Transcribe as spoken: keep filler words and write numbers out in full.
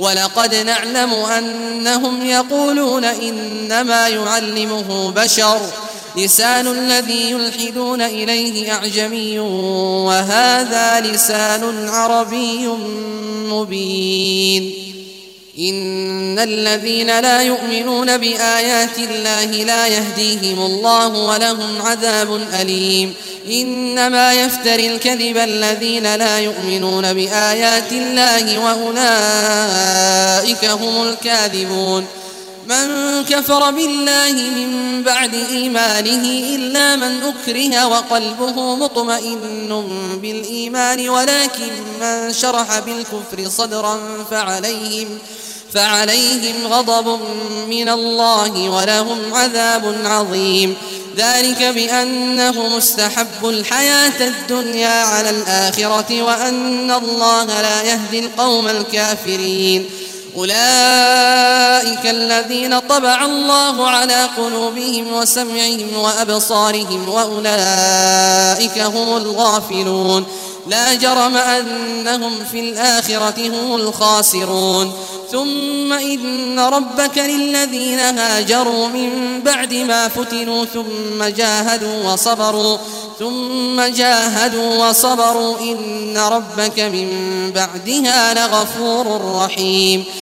ولقد نعلم أنهم يقولون إنما يعلمه بشر لسان الذي يلحدون إليه أعجمي وهذا لسان عربي مبين. إن الذين لا يؤمنون بآيات الله لا يهديهم الله ولهم عذاب أليم. إنما يفتري الكذب الذين لا يؤمنون بآيات الله وأولئك هم الكاذبون. من كفر بالله من بعد إيمانه إلا من أكره وقلبه مطمئن بالإيمان ولكن من شرح بالكفر صدرا فعليهم فعليهم غضب من الله ولهم عذاب عظيم. ذلك بأنه مستحب الحياة الدنيا على الآخرة وأن الله لا يهدي القوم الكافرين. أولئك الذين طبع الله على قلوبهم وسمعهم وأبصارهم وأولئك هم الغافلون. لا جرم أنهم في الآخرة هم الخاسرون. ثم إن ربك للذين هاجروا من بعد ما فتنوا ثم جاهدوا وصبروا ثم جاهدوا وصبروا إن ربك من بعدها لغفور رحيم.